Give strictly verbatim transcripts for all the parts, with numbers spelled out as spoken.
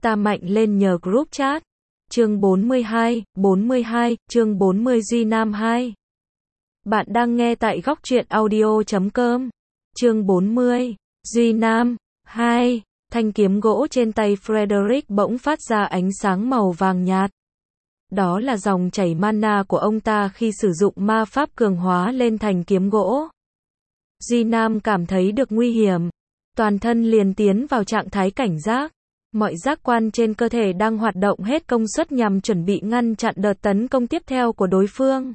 Ta mạnh lên nhờ group chat. Chương bốn mươi hai, bốn mươi hai, chương bốn mươi Duy Nam hai. Bạn đang nghe tại góc truyện audio chấm com. Chương bốn mươi, Duy Nam hai. Thanh kiếm gỗ trên tay Frederick bỗng phát ra ánh sáng màu vàng nhạt. Đó là dòng chảy mana của ông ta khi sử dụng ma pháp cường hóa lên thành kiếm gỗ. Duy Nam cảm thấy được nguy hiểm. Toàn thân liền tiến vào trạng thái cảnh giác. Mọi giác quan trên cơ thể đang hoạt động hết công suất nhằm chuẩn bị ngăn chặn đợt tấn công tiếp theo của đối phương.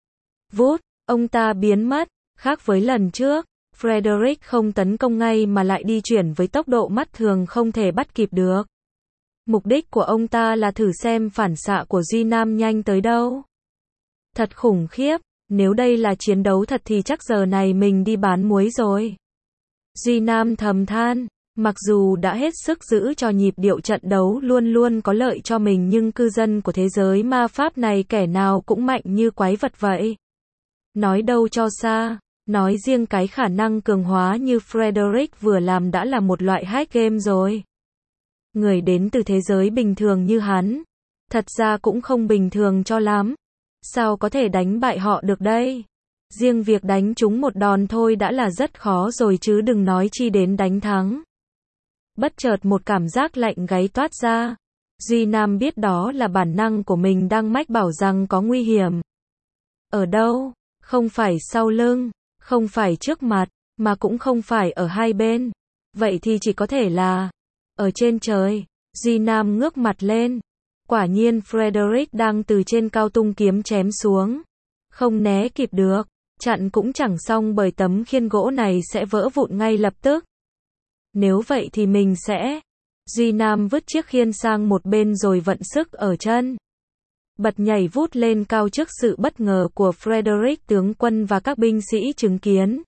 Vút, ông ta biến mất. Khác với lần trước, Frederick không tấn công ngay mà lại di chuyển với tốc độ mắt thường không thể bắt kịp được. Mục đích của ông ta là thử xem phản xạ của Duy Nam nhanh tới đâu. Thật khủng khiếp, nếu đây là chiến đấu thật thì chắc giờ này mình đi bán muối rồi. Duy Nam thầm than, mặc dù đã hết sức giữ cho nhịp điệu trận đấu luôn luôn có lợi cho mình nhưng cư dân của thế giới ma pháp này kẻ nào cũng mạnh như quái vật vậy. Nói đâu cho xa, nói riêng cái khả năng cường hóa như Frederick vừa làm đã là một loại hack game rồi. Người đến từ thế giới bình thường như hắn, thật ra cũng không bình thường cho lắm. Sao có thể đánh bại họ được đây? Riêng việc đánh chúng một đòn thôi đã là rất khó rồi chứ đừng nói chi đến đánh thắng. Bất chợt một cảm giác lạnh gáy toát ra. Duy Nam biết đó là bản năng của mình đang mách bảo rằng có nguy hiểm. Ở đâu? Không phải sau lưng, không phải trước mặt, mà cũng không phải ở hai bên. Vậy thì chỉ có thể là ở trên trời. Duy Nam ngước mặt lên. Quả nhiên Frederick đang từ trên cao tung kiếm chém xuống. Không né kịp được, chặn cũng chẳng xong bởi tấm khiên gỗ này sẽ vỡ vụn ngay lập tức. Nếu vậy thì mình sẽ... Duy Nam vứt chiếc khiên sang một bên rồi vận sức ở chân. Bật nhảy vút lên cao trước sự bất ngờ của Frederick tướng quân và các binh sĩ chứng kiến.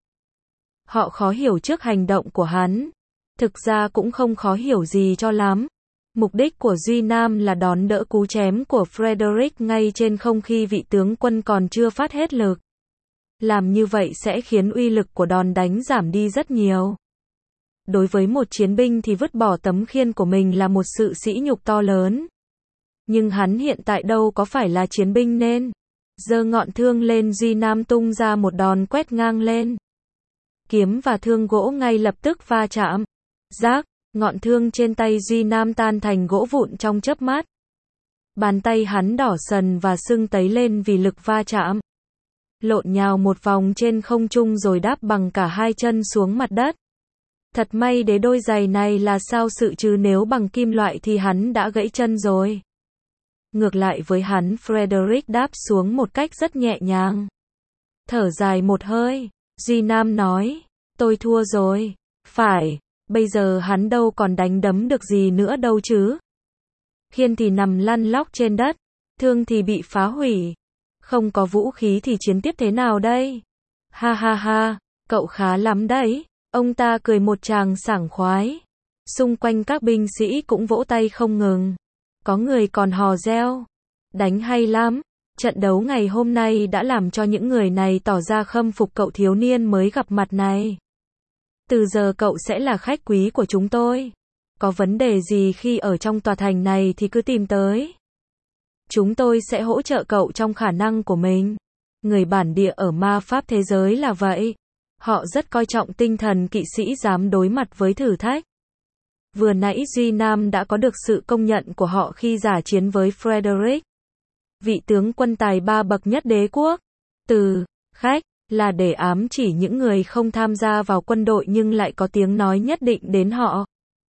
Họ khó hiểu trước hành động của hắn. Thực ra cũng không khó hiểu gì cho lắm. Mục đích của Duy Nam là đón đỡ cú chém của Frederick ngay trên không khi vị tướng quân còn chưa phát hết lực. Làm như vậy sẽ khiến uy lực của đòn đánh giảm đi rất nhiều. Đối với một chiến binh thì vứt bỏ tấm khiên của mình là một sự sỉ nhục to lớn. Nhưng hắn hiện tại đâu có phải là chiến binh nên giơ ngọn thương lên. Duy Nam tung ra một đòn quét ngang lên. Kiếm và thương gỗ ngay lập tức va chạm. Rác, ngọn thương trên tay Duy Nam tan thành gỗ vụn trong chớp mắt. Bàn tay hắn đỏ sần và sưng tấy lên vì lực va chạm. Lộn nhào một vòng trên không trung rồi đáp bằng cả hai chân xuống mặt đất. Thật may để đôi giày này là sao sự chứ nếu bằng kim loại thì hắn đã gãy chân rồi. Ngược lại với hắn, Frederick đáp xuống một cách rất nhẹ nhàng. Thở dài một hơi, Duy Nam nói, tôi thua rồi. Phải, bây giờ hắn đâu còn đánh đấm được gì nữa đâu chứ. Khiên thì nằm lăn lóc trên đất, thương thì bị phá hủy. Không có vũ khí thì chiến tiếp thế nào đây? Ha ha ha, cậu khá lắm đấy. Ông ta cười một tràng sảng khoái. Xung quanh các binh sĩ cũng vỗ tay không ngừng. Có người còn hò reo. Đánh hay lắm. Trận đấu ngày hôm nay đã làm cho những người này tỏ ra khâm phục cậu thiếu niên mới gặp mặt này. Từ giờ cậu sẽ là khách quý của chúng tôi. Có vấn đề gì khi ở trong tòa thành này thì cứ tìm tới. Chúng tôi sẽ hỗ trợ cậu trong khả năng của mình. Người bản địa ở ma pháp thế giới là vậy. Họ rất coi trọng tinh thần kỵ sĩ dám đối mặt với thử thách. Vừa nãy Duy Nam đã có được sự công nhận của họ khi giả chiến với Frederick. Vị tướng quân tài ba bậc nhất đế quốc. Từ khách là để ám chỉ những người không tham gia vào quân đội nhưng lại có tiếng nói nhất định đến họ.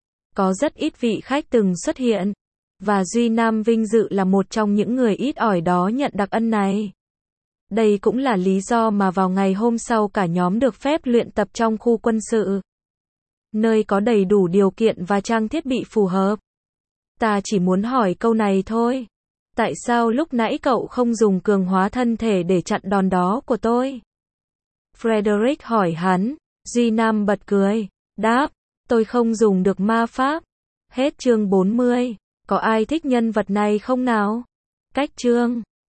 Có rất ít vị khách từng xuất hiện. Và Duy Nam vinh dự là một trong những người ít ỏi đó nhận đặc ân này. Đây cũng là lý do mà vào ngày hôm sau cả nhóm được phép luyện tập trong khu quân sự. Nơi có đầy đủ điều kiện và trang thiết bị phù hợp. Ta chỉ muốn hỏi câu này thôi. Tại sao lúc nãy cậu không dùng cường hóa thân thể để chặn đòn đó của tôi? Frederick hỏi hắn. Duy Nam bật cười. Đáp, tôi không dùng được ma pháp. Hết chương bốn mươi. Có ai thích nhân vật này không nào? Cách chương.